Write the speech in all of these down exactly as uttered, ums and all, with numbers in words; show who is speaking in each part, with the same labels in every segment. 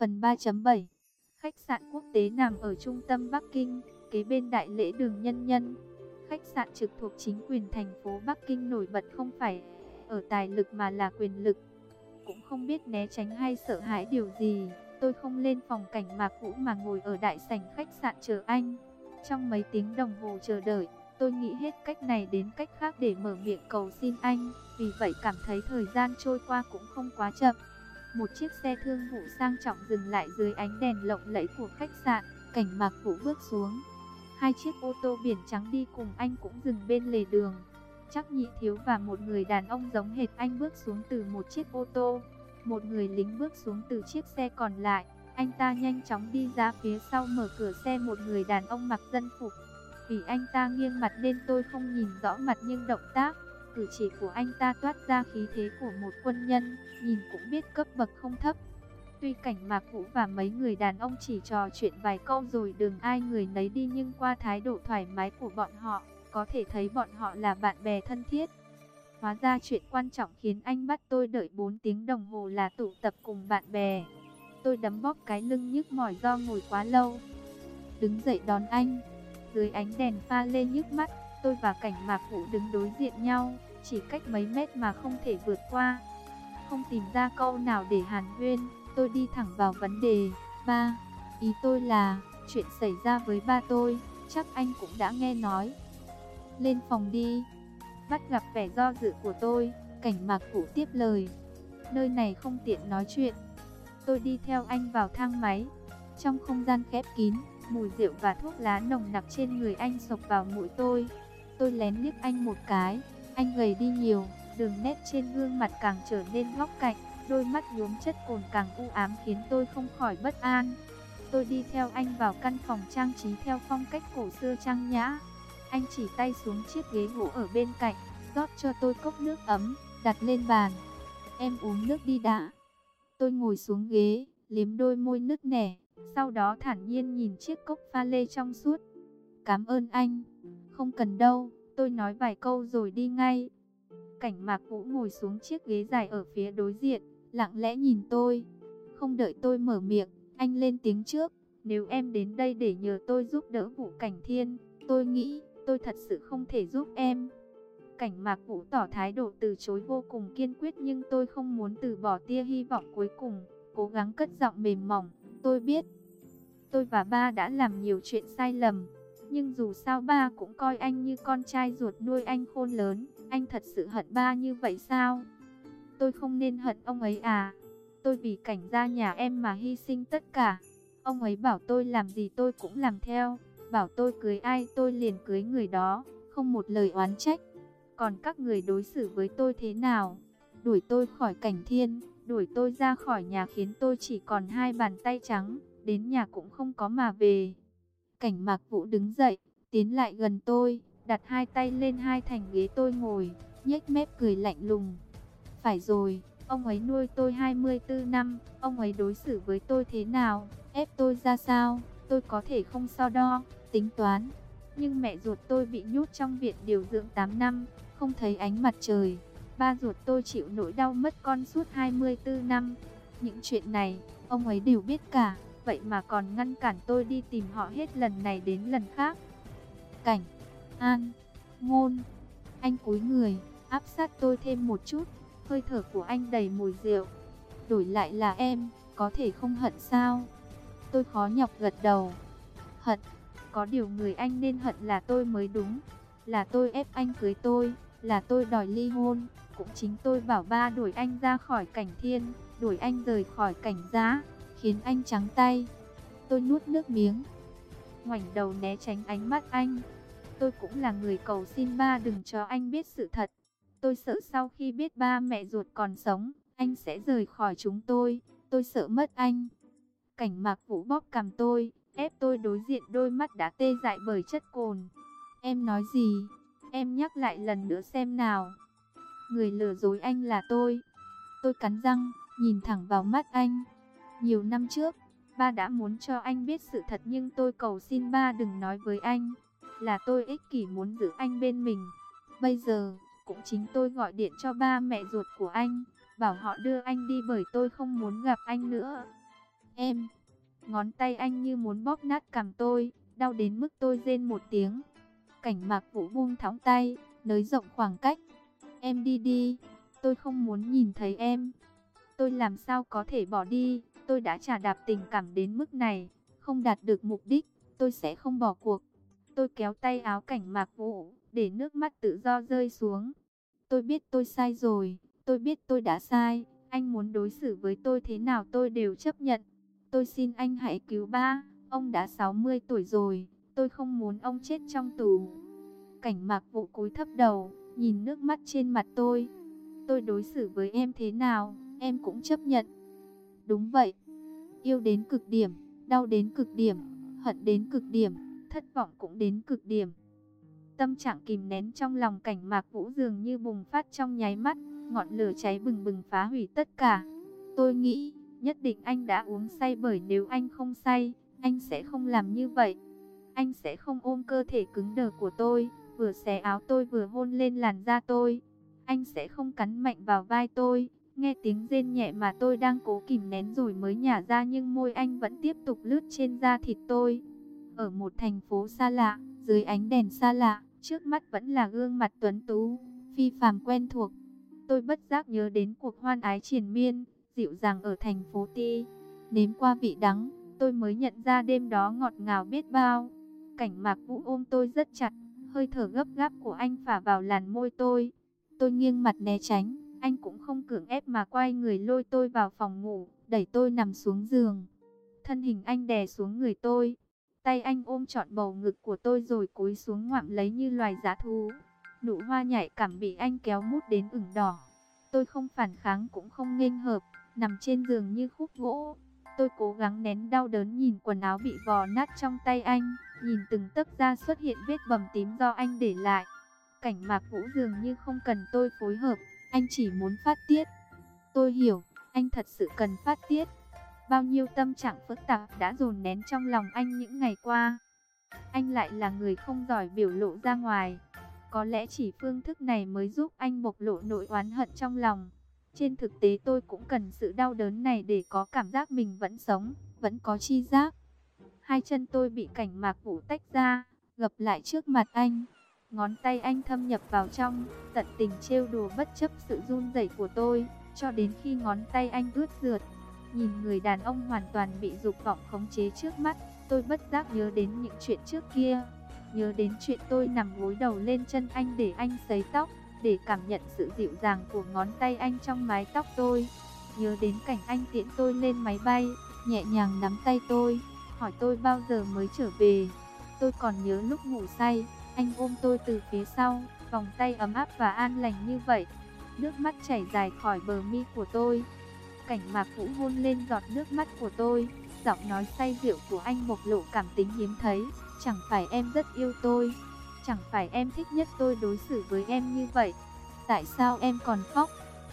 Speaker 1: Phần ba chấm bảy. Khách sạn quốc tế nằm ở trung tâm Bắc Kinh, kế bên Đại lễ đường Nhân Nhân. Khách sạn trực thuộc chính quyền thành phố Bắc Kinh, nổi bật không phải ở tài lực mà là quyền lực. Cũng không biết né tránh hay sợ hãi điều gì, tôi không lên phòng cảnh Mạc Vũ mà ngồi ở đại sảnh khách sạn chờ anh. Trong mấy tiếng đồng hồ chờ đợi, tôi nghĩ hết cách này đến cách khác để mở miệng cầu xin anh, vì vậy cảm thấy thời gian trôi qua cũng không quá chậm. Một chiếc xe thương vụ sang trọng dừng lại dưới ánh đèn lộng lẫy của khách sạn, cảnh Mạc Vũ bước xuống. Hai chiếc ô tô biển trắng đi cùng anh cũng dừng bên lề đường. Trác Nhị Thiếu và một người đàn ông giống hệt anh bước xuống từ một chiếc ô tô. Một người lính bước xuống từ chiếc xe còn lại. Anh ta nhanh chóng đi ra phía sau mở cửa xe một người đàn ông mặc dân phục. Vì anh ta nghiêng mặt nên tôi không nhìn rõ mặt, nhưng động tác, cử chỉ của anh ta toát ra khí thế của một quân nhân, nhìn cũng biết cấp bậc không thấp. Tuy cảnh Mạc Vũ và mấy người đàn ông chỉ trò chuyện vài câu rồi đường ai người nấy đi, nhưng qua thái độ thoải mái của bọn họ, có thể thấy bọn họ là bạn bè thân thiết. Hóa ra chuyện quan trọng khiến anh bắt tôi đợi bốn tiếng đồng hồ là tụ tập cùng bạn bè. Tôi đấm bóp cái lưng nhức mỏi do ngồi quá lâu. Đứng dậy đón anh. Dưới ánh đèn pha lê nhức mắt, tôi và cảnh Mạc Vũ đứng đối diện nhau, chỉ cách mấy mét mà không thể vượt qua. Không tìm ra câu nào để hàn huyên, tôi đi thẳng vào vấn đề. Ba, ý tôi là, chuyện xảy ra với ba tôi, chắc anh cũng đã nghe nói. Lên phòng đi. Bắt gặp vẻ do dự của tôi, cảnh Mạc Vũ tiếp lời. Nơi này không tiện nói chuyện. Tôi đi theo anh vào thang máy. Trong không gian khép kín, mùi rượu và thuốc lá nồng nặc trên người anh xộc vào mũi tôi. Tôi lén liếc anh một cái. Anh gầy đi nhiều, đường nét trên gương mặt càng trở nên góc cạnh, đôi mắt nhuốm chất cồn càng u ám khiến tôi không khỏi bất an. Tôi đi theo anh vào căn phòng trang trí theo phong cách cổ xưa trang nhã. Anh chỉ tay xuống chiếc ghế gỗ ở bên cạnh, rót cho tôi cốc nước ấm, đặt lên bàn. Em uống nước đi đã. Tôi ngồi xuống ghế, liếm đôi môi nứt nẻ, sau đó thản nhiên nhìn chiếc cốc pha lê trong suốt. Cảm ơn anh. Không cần đâu, tôi nói vài câu rồi đi ngay. Cảnh Mạc Vũ ngồi xuống chiếc ghế dài ở phía đối diện, lặng lẽ nhìn tôi. Không đợi tôi mở miệng, anh lên tiếng trước. Nếu em đến đây để nhờ tôi giúp đỡ vụ Cảnh Thiên, tôi nghĩ tôi thật sự không thể giúp em. Cảnh Mạc Vũ tỏ thái độ từ chối vô cùng kiên quyết, nhưng tôi không muốn từ bỏ tia hy vọng cuối cùng, cố gắng cất giọng mềm mỏng. Tôi biết, tôi và ba đã làm nhiều chuyện sai lầm, nhưng dù sao ba cũng coi anh như con trai ruột nuôi anh khôn lớn. Anh thật sự hận ba như vậy sao? Tôi không nên hận ông ấy à? Tôi vì Cảnh gia nhà em mà hy sinh tất cả. Ông ấy bảo tôi làm gì tôi cũng làm theo, bảo tôi cưới ai tôi liền cưới người đó, không một lời oán trách. Còn các người đối xử với tôi thế nào? Đuổi tôi khỏi Cảnh Thiên, đuổi tôi ra khỏi nhà khiến tôi chỉ còn hai bàn tay trắng, đến nhà cũng không có mà về. Cảnh Mạc Vũ đứng dậy, tiến lại gần tôi, đặt hai tay lên hai thành ghế tôi ngồi, nhếch mép cười lạnh lùng. Phải rồi, ông ấy nuôi tôi hai mươi tư năm, ông ấy đối xử với tôi thế nào, ép tôi ra sao, tôi có thể không so đo, tính toán. Nhưng mẹ ruột tôi bị nhốt trong viện điều dưỡng tám năm, không thấy ánh mặt trời. Ba ruột tôi chịu nỗi đau mất con suốt hai mươi tư năm. Những chuyện này, ông ấy đều biết cả, vậy mà còn ngăn cản tôi đi tìm họ hết lần này đến lần khác. Cảnh, An, Ngôn. Anh cúi người, áp sát tôi thêm một chút, hơi thở của anh đầy mùi rượu. Đổi lại là em, có thể không hận sao? Tôi khó nhọc gật đầu. Hận, có điều người anh nên hận là tôi mới đúng. Là tôi ép anh cưới tôi, là tôi đòi ly hôn, cũng chính tôi bảo ba đuổi anh ra khỏi Cảnh Thiên, đuổi anh rời khỏi Cảnh gia, khiến anh trắng tay. Tôi nuốt nước miếng, ngoảnh đầu né tránh ánh mắt anh. Tôi cũng là người cầu xin ba đừng cho anh biết sự thật. Tôi sợ sau khi biết ba mẹ ruột còn sống, anh sẽ rời khỏi chúng tôi. Tôi sợ mất anh. Cảnh Mạc Vũ bóp cằm tôi, ép tôi đối diện đôi mắt đã tê dại bởi chất cồn. Em nói gì? Em nhắc lại lần nữa xem nào. Người lừa dối anh là tôi. Tôi cắn răng, nhìn thẳng vào mắt anh. Nhiều năm trước, ba đã muốn cho anh biết sự thật, nhưng tôi cầu xin ba đừng nói với anh. Là tôi ích kỷ muốn giữ anh bên mình. Bây giờ, cũng chính tôi gọi điện cho ba mẹ ruột của anh, bảo họ đưa anh đi bởi tôi không muốn gặp anh nữa. Em, ngón tay anh như muốn bóp nát cằm tôi, đau đến mức tôi rên một tiếng. Cảnh Mạc Vũ buông thõng tay, nới rộng khoảng cách. Em đi đi, tôi không muốn nhìn thấy em. Tôi làm sao có thể bỏ đi, tôi đã trà đạp tình cảm đến mức này, không đạt được mục đích, tôi sẽ không bỏ cuộc. Tôi kéo tay áo Cảnh Mạc Vũ, để nước mắt tự do rơi xuống. Tôi biết tôi sai rồi, tôi biết tôi đã sai, anh muốn đối xử với tôi thế nào tôi đều chấp nhận. Tôi xin anh hãy cứu ba, ông đã sáu mươi tuổi rồi, tôi không muốn ông chết trong tù. Cảnh Mạc Vũ cúi thấp đầu, nhìn nước mắt trên mặt tôi. Tôi đối xử với em thế nào, em cũng chấp nhận. Đúng vậy, yêu đến cực điểm, đau đến cực điểm, hận đến cực điểm, thất vọng cũng đến cực điểm. Tâm trạng kìm nén trong lòng Cảnh Mạc Vũ dường như bùng phát trong nháy mắt, ngọn lửa cháy bừng bừng phá hủy tất cả. Tôi nghĩ, nhất định anh đã uống say, bởi nếu anh không say, anh sẽ không làm như vậy. Anh sẽ không ôm cơ thể cứng đờ của tôi, vừa xé áo tôi vừa hôn lên làn da tôi. Anh sẽ không cắn mạnh vào vai tôi, nghe tiếng rên nhẹ mà tôi đang cố kìm nén rồi mới nhả ra, nhưng môi anh vẫn tiếp tục lướt trên da thịt tôi. Ở một thành phố xa lạ, dưới ánh đèn xa lạ, trước mắt vẫn là gương mặt tuấn tú, phi phàm quen thuộc. Tôi bất giác nhớ đến cuộc hoan ái triền miên, dịu dàng ở thành phố Ti. Nếm qua vị đắng, tôi mới nhận ra đêm đó ngọt ngào biết bao. Cảnh Mạc Vũ ôm tôi rất chặt, hơi thở gấp gáp của anh phả vào làn môi tôi. Tôi nghiêng mặt né tránh, anh cũng không cưỡng ép mà quay người lôi tôi vào phòng ngủ, đẩy tôi nằm xuống giường. Thân hình anh đè xuống người tôi, tay anh ôm trọn bầu ngực của tôi rồi cúi xuống ngoạm lấy như loài dã thú. Nụ hoa nhạy cảm bị anh kéo mút đến ửng đỏ. Tôi không phản kháng cũng không nghênh hợp, nằm trên giường như khúc gỗ. Tôi cố gắng nén đau đớn nhìn quần áo bị vò nát trong tay anh, nhìn từng tấc da xuất hiện vết bầm tím do anh để lại. Cảnh Mạc Vũ dường như không cần tôi phối hợp, anh chỉ muốn phát tiết. Tôi hiểu, anh thật sự cần phát tiết. Bao nhiêu tâm trạng phức tạp đã dồn nén trong lòng anh những ngày qua. Anh lại là người không giỏi biểu lộ ra ngoài. Có lẽ chỉ phương thức này mới giúp anh bộc lộ nỗi oán hận trong lòng. Trên thực tế tôi cũng cần sự đau đớn này để có cảm giác mình vẫn sống, vẫn có tri giác. Hai chân tôi bị Cảnh Mạc Vũ tách ra, gập lại trước mặt anh. Ngón tay anh thâm nhập vào trong, tận tình trêu đùa bất chấp sự run rẩy của tôi, cho đến khi ngón tay anh ướt rượt. Nhìn người đàn ông hoàn toàn bị dục vọng khống chế trước mắt, tôi bất giác nhớ đến những chuyện trước kia. Nhớ đến chuyện tôi nằm gối đầu lên chân anh để anh sấy tóc, để cảm nhận sự dịu dàng của ngón tay anh trong mái tóc tôi. Nhớ đến cảnh anh tiễn tôi lên máy bay, nhẹ nhàng nắm tay tôi, hỏi tôi bao giờ mới trở về. Tôi còn nhớ lúc ngủ say, anh ôm tôi từ phía sau, vòng tay ấm áp và an lành như vậy. Nước mắt chảy dài khỏi bờ mi của tôi. Cảnh Mạc Vũ hôn lên giọt nước mắt của tôi, giọng nói say rượu của anh bộc lộ cảm tính hiếm thấy. Chẳng phải em rất yêu tôi, chẳng phải em thích nhất tôi đối xử với em như vậy, tại sao em còn khóc?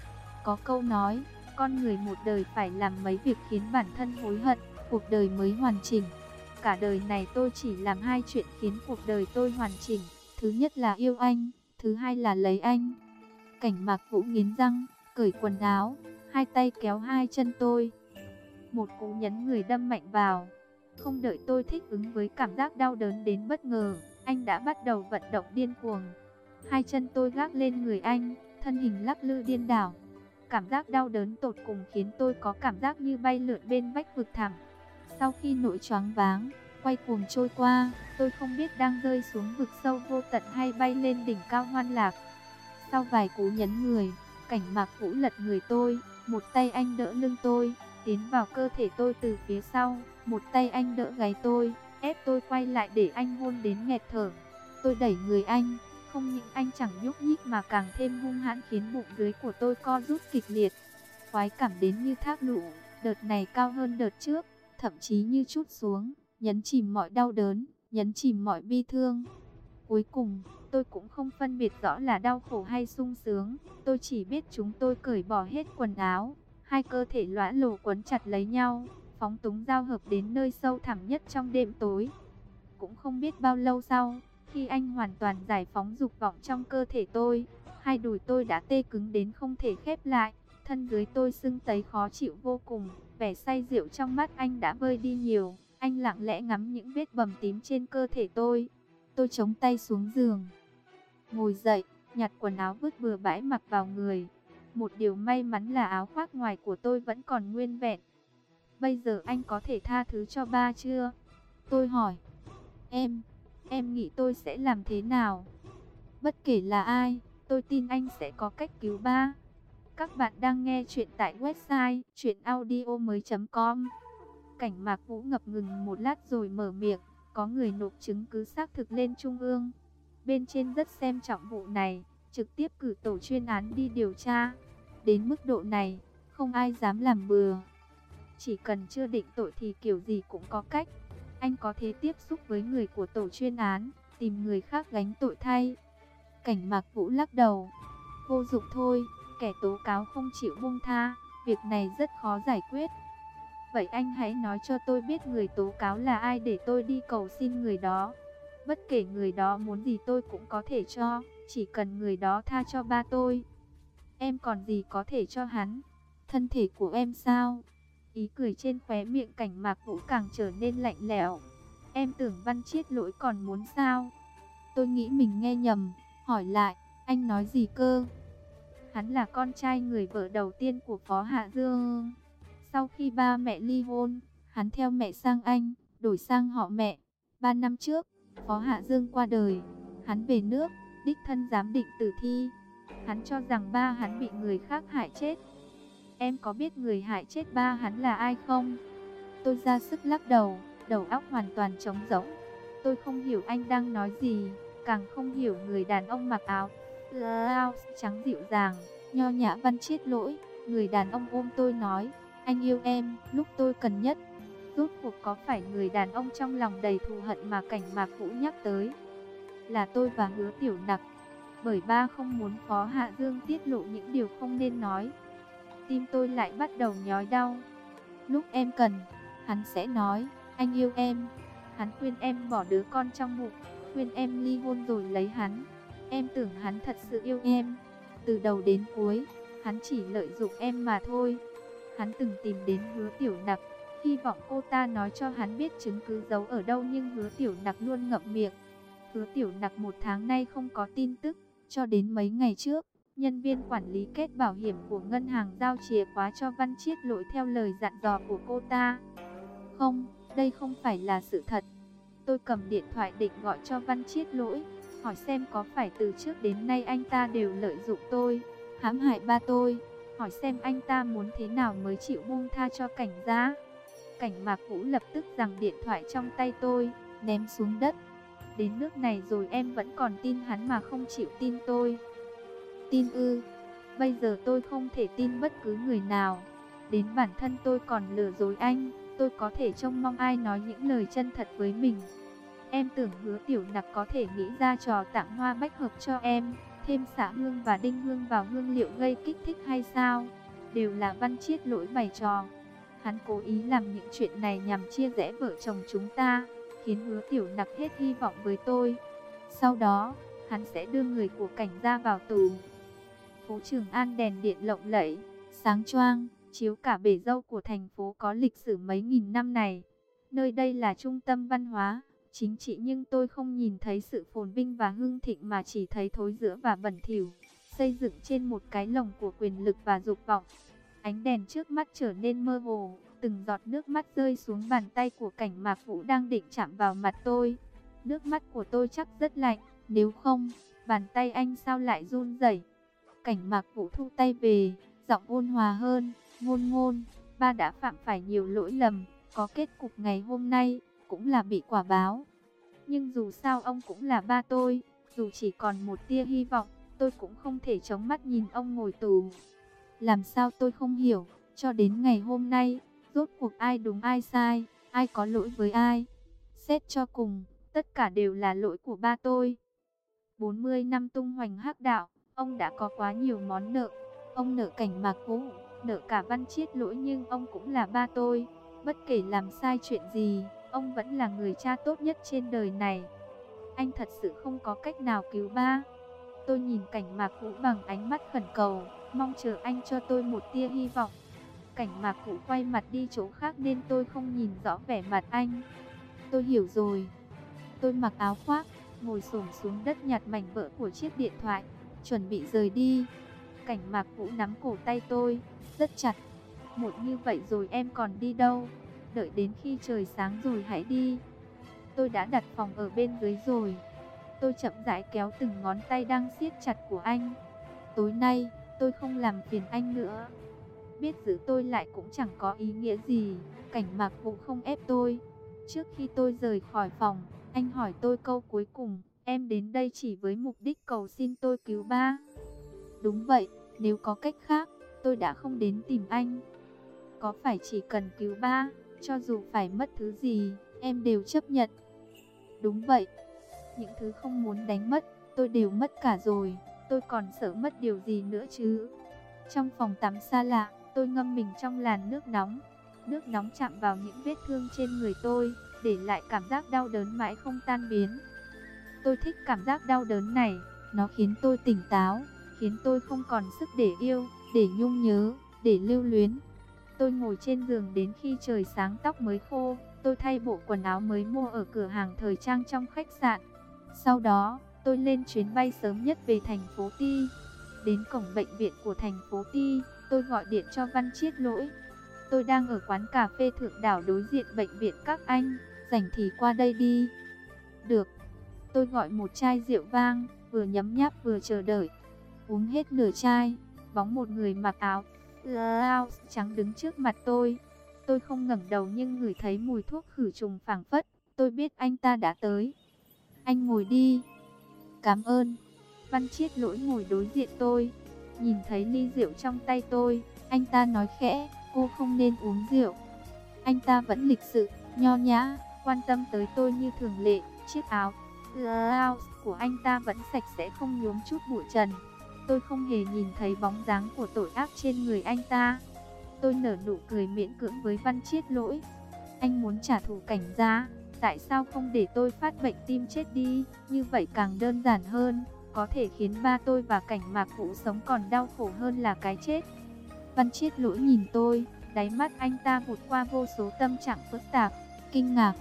Speaker 1: Có câu nói, con người một đời phải làm mấy việc khiến bản thân hối hận, cuộc đời mới hoàn chỉnh. Cả đời này tôi chỉ làm hai chuyện khiến cuộc đời tôi hoàn chỉnh. Thứ nhất là yêu anh, thứ hai là lấy anh. Cảnh Mạc Vũ nghiến răng, cởi quần áo, hai tay kéo hai chân tôi. Một cú nhấn người đâm mạnh vào. Không đợi tôi thích ứng với cảm giác đau đớn đến bất ngờ, anh đã bắt đầu vận động điên cuồng. Hai chân tôi gác lên người anh, thân hình lắc lư điên đảo. Cảm giác đau đớn tột cùng khiến tôi có cảm giác như bay lượn bên vách vực thẳm. Sau khi nỗi choáng váng, quay cuồng trôi qua, tôi không biết đang rơi xuống vực sâu vô tận hay bay lên đỉnh cao hoan lạc. Sau vài cú nhấn người, Cảnh Mạc Vũ lật người tôi, một tay anh đỡ lưng tôi, tiến vào cơ thể tôi từ phía sau, một tay anh đỡ gáy tôi, ép tôi quay lại để anh hôn đến nghẹt thở. Tôi đẩy người anh, không những anh chẳng nhúc nhích mà càng thêm hung hãn khiến bụng dưới của tôi co rút kịch liệt. Khoái cảm đến như thác lũ, đợt này cao hơn đợt trước, thậm chí như trút xuống, nhấn chìm mọi đau đớn, nhấn chìm mọi bi thương. Cuối cùng, tôi cũng không phân biệt rõ là đau khổ hay sung sướng, tôi chỉ biết chúng tôi cởi bỏ hết quần áo, hai cơ thể lõa lồ quấn chặt lấy nhau, phóng túng giao hợp đến nơi sâu thẳm nhất trong đêm tối. Cũng không biết bao lâu sau, khi anh hoàn toàn giải phóng dục vọng trong cơ thể tôi, hai đùi tôi đã tê cứng đến không thể khép lại, thân dưới tôi sưng tấy khó chịu vô cùng, vẻ say rượu trong mắt anh đã vơi đi nhiều. Anh lặng lẽ ngắm những vết bầm tím trên cơ thể tôi. Tôi chống tay xuống giường, ngồi dậy, nhặt quần áo vứt bừa bãi mặc vào người. Một điều may mắn là áo khoác ngoài của tôi vẫn còn nguyên vẹn. Bây giờ anh có thể tha thứ cho ba chưa? Tôi hỏi. Em, em nghĩ tôi sẽ làm thế nào? Bất kể là ai, tôi tin anh sẽ có cách cứu ba. Các bạn đang nghe chuyện tại website truyện audio mới chấm com. Cảnh Mạc Vũ ngập ngừng một lát rồi mở miệng. Có người nộp chứng cứ xác thực lên Trung ương. Bên trên rất xem trọng vụ này, trực tiếp cử tổ chuyên án đi điều tra. Đến mức độ này, không ai dám làm bừa. Chỉ cần chưa định tội thì kiểu gì cũng có cách. Anh có thể tiếp xúc với người của tổ chuyên án, tìm người khác gánh tội thay. Cảnh Mạc Vũ lắc đầu. Vô dụng thôi, kẻ tố cáo không chịu buông tha, việc này rất khó giải quyết. Vậy anh hãy nói cho tôi biết người tố cáo là ai để tôi đi cầu xin người đó. Bất kể người đó muốn gì tôi cũng có thể cho, chỉ cần người đó tha cho ba tôi. Em còn gì có thể cho hắn? Thân thể của em sao? Ý cười trên khóe miệng Cảnh Mạc Vũ càng trở nên lạnh lẽo. Em tưởng Văn Chiết Lỗi còn muốn sao? Tôi nghĩ mình nghe nhầm, hỏi lại, anh nói gì cơ? Hắn là con trai người vợ đầu tiên của Phó Hạ Dương. Sau khi ba mẹ ly hôn, hắn theo mẹ sang Anh, đổi sang họ mẹ. Ba năm trước, Phó Hạ Dương qua đời, hắn về nước, đích thân giám định tử thi. Hắn cho rằng ba hắn bị người khác hại chết. Em có biết người hại chết ba hắn là ai không? Tôi ra sức lắc đầu, đầu óc hoàn toàn trống rỗng. Tôi không hiểu anh đang nói gì, càng không hiểu người đàn ông mặc áo blouse trắng dịu dàng, nho nhã Văn Chiết Lỗi. Người đàn ông ôm tôi nói, anh yêu em lúc tôi cần nhất. Rốt cuộc có phải người đàn ông trong lòng đầy thù hận mà Cảnh Mạc Vũ nhắc tới là tôi và Hứa Tiểu Nặc? Bởi ba không muốn Phó Hạ Dương tiết lộ những điều không nên nói. Tim tôi lại bắt đầu nhói đau. Lúc em cần, hắn sẽ nói, anh yêu em. Hắn khuyên em bỏ đứa con trong bụng, khuyên em ly hôn rồi lấy hắn. Em tưởng hắn thật sự yêu em. Từ đầu đến cuối, hắn chỉ lợi dụng em mà thôi. Hắn từng tìm đến Hứa Tiểu Nặc, hy vọng cô ta nói cho hắn biết chứng cứ giấu ở đâu, nhưng Hứa Tiểu Nặc luôn ngậm miệng. Hứa Tiểu Nặc một tháng nay không có tin tức, cho đến mấy ngày trước, nhân viên quản lý kết bảo hiểm của ngân hàng giao chìa khóa cho Văn Chiết Lỗi theo lời dặn dò của cô ta. Không, đây không phải là sự thật. Tôi cầm điện thoại định gọi cho Văn Chiết Lỗi, hỏi xem có phải từ trước đến nay anh ta đều lợi dụng tôi, hãm hại ba tôi, hỏi xem anh ta muốn thế nào mới chịu buông tha cho Cảnh gia. Cảnh Mạc Vũ lập tức giằng điện thoại trong tay tôi, ném xuống đất. Đến nước này rồi em vẫn còn tin hắn mà không chịu tin tôi. Tin ư? Bây giờ tôi không thể tin bất cứ người nào. Đến bản thân tôi còn lừa dối anh. Tôi có thể trông mong ai nói những lời chân thật với mình. Em tưởng Hứa Tiểu Nặc có thể nghĩ ra trò tặng hoa bách hợp cho em, thêm xả hương và đinh hương vào hương liệu gây kích thích hay sao? Đều là Văn Chiết Lỗi bày trò. Hắn cố ý làm những chuyện này nhằm chia rẽ vợ chồng chúng ta, khiến Hứa Tiểu Nặc hết hy vọng với tôi. Sau đó, hắn sẽ đưa người của Cảnh gia vào tù. Phố Trường An đèn điện lộng lẫy, sáng choang, chiếu cả bể dâu của thành phố có lịch sử mấy nghìn năm này. Nơi đây là trung tâm văn hóa, chính trị, nhưng tôi không nhìn thấy sự phồn vinh và hưng thịnh mà chỉ thấy thối rữa và bẩn thỉu, xây dựng trên một cái lồng của quyền lực và dục vọng. Ánh đèn trước mắt trở nên mơ hồ, từng giọt nước mắt rơi xuống bàn tay của Cảnh Mạc Vũ đang định chạm vào mặt tôi. Nước mắt của tôi chắc rất lạnh, nếu không, bàn tay anh sao lại run rẩy? Cảnh Mạc Vũ thu tay về, giọng ôn hòa hơn, ngôn ngôn, ba đã phạm phải nhiều lỗi lầm, có kết cục ngày hôm nay, cũng là bị quả báo. Nhưng dù sao ông cũng là ba tôi, dù chỉ còn một tia hy vọng, tôi cũng không thể chống mắt nhìn ông ngồi tù. Làm sao tôi không hiểu, cho đến ngày hôm nay, rốt cuộc ai đúng ai sai, ai có lỗi với ai. Xét cho cùng, tất cả đều là lỗi của ba tôi. bốn mươi năm tung hoành hắc đạo, ông đã có quá nhiều món nợ. Ông nợ Cảnh Mạc Vũ, nợ cả Văn Chiết Lỗi, nhưng ông cũng là ba tôi. Bất kể làm sai chuyện gì, ông vẫn là người cha tốt nhất trên đời này. Anh thật sự không có cách nào cứu ba. Tôi nhìn Cảnh Mạc Vũ bằng ánh mắt khẩn cầu. mong chờ anh cho tôi một tia hy vọng. Cảnh Mạc Vũ quay mặt đi chỗ khác nên tôi không nhìn rõ vẻ mặt anh. Tôi hiểu rồi. Tôi mặc áo khoác, ngồi xổm xuống đất nhặt mảnh vỡ của chiếc điện thoại, chuẩn bị rời đi. Cảnh Mạc Vũ nắm cổ tay tôi, rất chặt. Một như vậy rồi em còn đi đâu? Đợi đến khi trời sáng rồi hãy đi. Tôi đã đặt phòng ở bên dưới rồi. Tôi chậm rãi kéo từng ngón tay đang siết chặt của anh. Tối nay, tôi không làm phiền anh nữa. Biết giữ tôi lại cũng chẳng có ý nghĩa gì. Cảnh Mạc Vũ không ép tôi. Trước khi tôi rời khỏi phòng, anh hỏi tôi câu cuối cùng. Em đến đây chỉ với mục đích cầu xin tôi cứu ba. Đúng vậy, nếu có cách khác, tôi đã không đến tìm anh. Có phải chỉ cần cứu ba, cho dù phải mất thứ gì, em đều chấp nhận. Đúng vậy, những thứ không muốn đánh mất, tôi đều mất cả rồi. Tôi còn sợ mất điều gì nữa chứ? Trong phòng tắm xa lạ, tôi ngâm mình trong làn nước nóng. Nước nóng chạm vào những vết thương trên người tôi, để lại cảm giác đau đớn mãi không tan biến. Tôi thích cảm giác đau đớn này, nó khiến tôi tỉnh táo, khiến tôi không còn sức để yêu, để nhung nhớ, để lưu luyến. Tôi ngồi trên giường đến khi trời sáng tóc mới khô, tôi thay bộ quần áo mới mua ở cửa hàng thời trang trong khách sạn. Sau đó, tôi lên chuyến bay sớm nhất về thành phố Ti. Đến cổng bệnh viện của thành phố Ti, tôi gọi điện cho Văn Chiết Lỗi. Tôi đang ở quán cà phê Thượng Đảo đối diện bệnh viện các anh, rảnh thì qua đây đi. Được. Tôi gọi một chai rượu vang, vừa nhấm nháp vừa chờ đợi. Uống hết nửa chai, bóng một người mặc áo blouse trắng đứng trước mặt tôi. Tôi không ngẩng đầu nhưng ngửi thấy mùi thuốc khử trùng phảng phất. Tôi biết anh ta đã tới. Anh ngồi đi. Cảm ơn. Văn Chiết Lỗi ngồi đối diện tôi. Nhìn thấy ly rượu trong tay tôi, anh ta nói khẽ, cô không nên uống rượu. Anh ta vẫn lịch sự, nho nhã, quan tâm tới tôi như thường lệ. Chiếc áo blouse của anh ta vẫn sạch sẽ không nhuốm chút bụi trần. Tôi không hề nhìn thấy bóng dáng của tội ác trên người anh ta. Tôi nở nụ cười miễn cưỡng với Văn Chiết Lỗi. Anh muốn trả thù Cảnh gia, tại sao không để tôi phát bệnh tim chết đi? Như vậy càng đơn giản hơn, có thể khiến ba tôi và Cảnh Mạc Vũ sống còn đau khổ hơn là cái chết. Văn Chiết Lỗi nhìn tôi, đáy mắt anh ta vụt qua vô số tâm trạng phức tạp, kinh ngạc,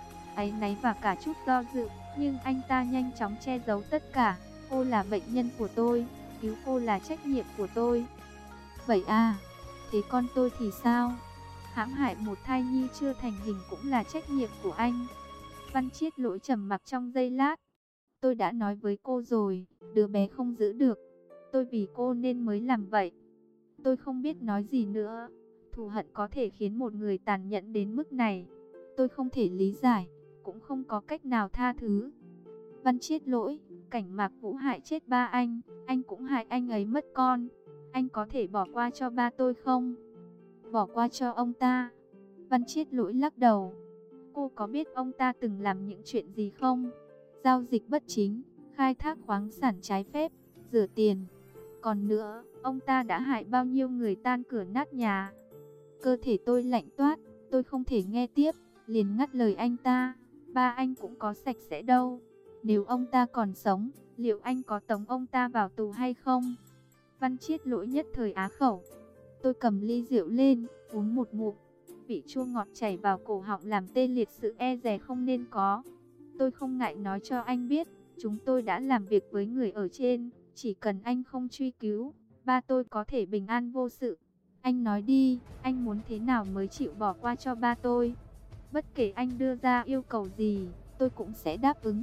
Speaker 1: áy náy và cả chút do dự. Nhưng anh ta nhanh chóng che giấu tất cả. Cô là bệnh nhân của tôi, cứu cô là trách nhiệm của tôi. Vậy à, thế con tôi thì sao? Hãm hại một thai nhi chưa thành hình cũng là trách nhiệm của anh. Văn Chiết Lỗi trầm mặc trong giây lát. Tôi đã nói với cô rồi, đứa bé không giữ được. Tôi vì cô nên mới làm vậy. Tôi không biết nói gì nữa. Thù hận có thể khiến một người tàn nhẫn đến mức này. Tôi không thể lý giải, cũng không có cách nào tha thứ. Văn Chiết Lỗi, Cảnh Mạc Vũ hại chết ba anh, anh cũng hại anh ấy mất con. Anh có thể bỏ qua cho ba tôi không? Bỏ qua cho ông ta? Văn Chiết Lỗi lắc đầu. Cô có biết ông ta từng làm những chuyện gì không? Giao dịch bất chính, khai thác khoáng sản trái phép, rửa tiền. Còn nữa, ông ta đã hại bao nhiêu người tan cửa nát nhà. Cơ thể tôi lạnh toát, tôi không thể nghe tiếp, liền ngắt lời anh ta. Ba anh cũng có sạch sẽ đâu. Nếu ông ta còn sống, liệu anh có tống ông ta vào tù hay không? Văn Chiết Lỗi nhất thời á khẩu. Tôi cầm ly rượu lên, uống một ngụm. Vị chua ngọt chảy vào cổ họng làm tê liệt sự e dè không nên có. Tôi không ngại nói cho anh biết, chúng tôi đã làm việc với người ở trên. Chỉ cần anh không truy cứu, ba tôi có thể bình an vô sự. Anh nói đi, anh muốn thế nào mới chịu bỏ qua cho ba tôi? Bất kể anh đưa ra yêu cầu gì, tôi cũng sẽ đáp ứng.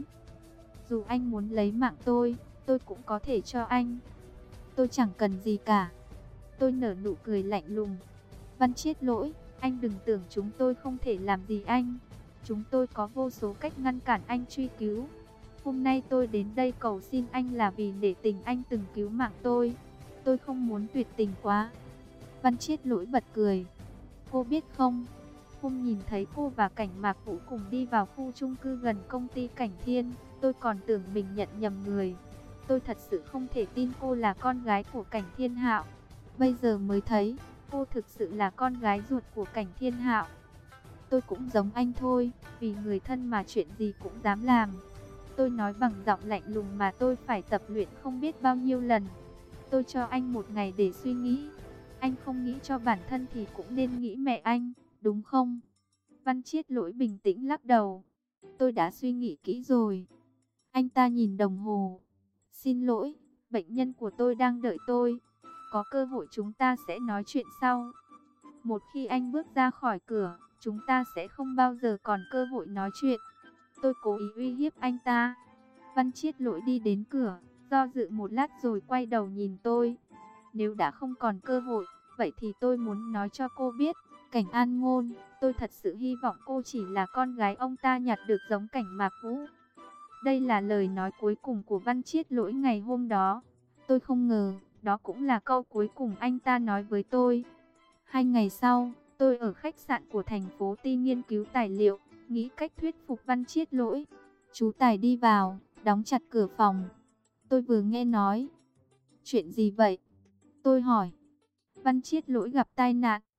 Speaker 1: Dù anh muốn lấy mạng tôi, tôi cũng có thể cho anh. Tôi chẳng cần gì cả. Tôi nở nụ cười lạnh lùng. Văn Chiết Lỗi, anh đừng tưởng chúng tôi không thể làm gì anh. Chúng tôi có vô số cách ngăn cản anh truy cứu. Hôm nay tôi đến đây cầu xin anh là vì nể tình anh từng cứu mạng tôi. Tôi không muốn tuyệt tình quá. Văn Chiết Lỗi bật cười. Cô biết không, hôm nhìn thấy cô và Cảnh Mạc Vũ cùng đi vào khu chung cư gần công ty Cảnh Thiên, tôi còn tưởng mình nhận nhầm người. Tôi thật sự không thể tin cô là con gái của Cảnh Thiên Hạo. Bây giờ mới thấy, cô thực sự là con gái ruột của Cảnh Thiên Hạo. Tôi cũng giống anh thôi, vì người thân mà chuyện gì cũng dám làm. Tôi nói bằng giọng lạnh lùng mà tôi phải tập luyện không biết bao nhiêu lần. Tôi cho anh một ngày để suy nghĩ. Anh không nghĩ cho bản thân thì cũng nên nghĩ mẹ anh, đúng không? Văn Chiết Lỗi bình tĩnh lắc đầu. Tôi đã suy nghĩ kỹ rồi. Anh ta nhìn đồng hồ. Xin lỗi, bệnh nhân của tôi đang đợi tôi. Có cơ hội chúng ta sẽ nói chuyện sau. Một khi anh bước ra khỏi cửa, chúng ta sẽ không bao giờ còn cơ hội nói chuyện. Tôi cố ý uy hiếp anh ta. Văn Chiết Lỗi đi đến cửa, do dự một lát rồi quay đầu nhìn tôi. Nếu đã không còn cơ hội, vậy thì tôi muốn nói cho cô biết, Cảnh An Ngôn, tôi thật sự hy vọng cô chỉ là con gái ông ta nhặt được giống Cảnh Mạc Vũ. Đây là lời nói cuối cùng của Văn Chiết Lỗi ngày hôm đó. Tôi không ngờ, đó cũng là câu cuối cùng anh ta nói với tôi. Hai ngày sau, tôi ở khách sạn của thành phố Ti nghiên cứu tài liệu, nghĩ cách thuyết phục Văn Chiết Lỗi. Chú Tài đi vào, đóng chặt cửa phòng. Tôi vừa nghe nói. Chuyện gì vậy? Tôi hỏi. Văn Chiết Lỗi gặp tai nạn,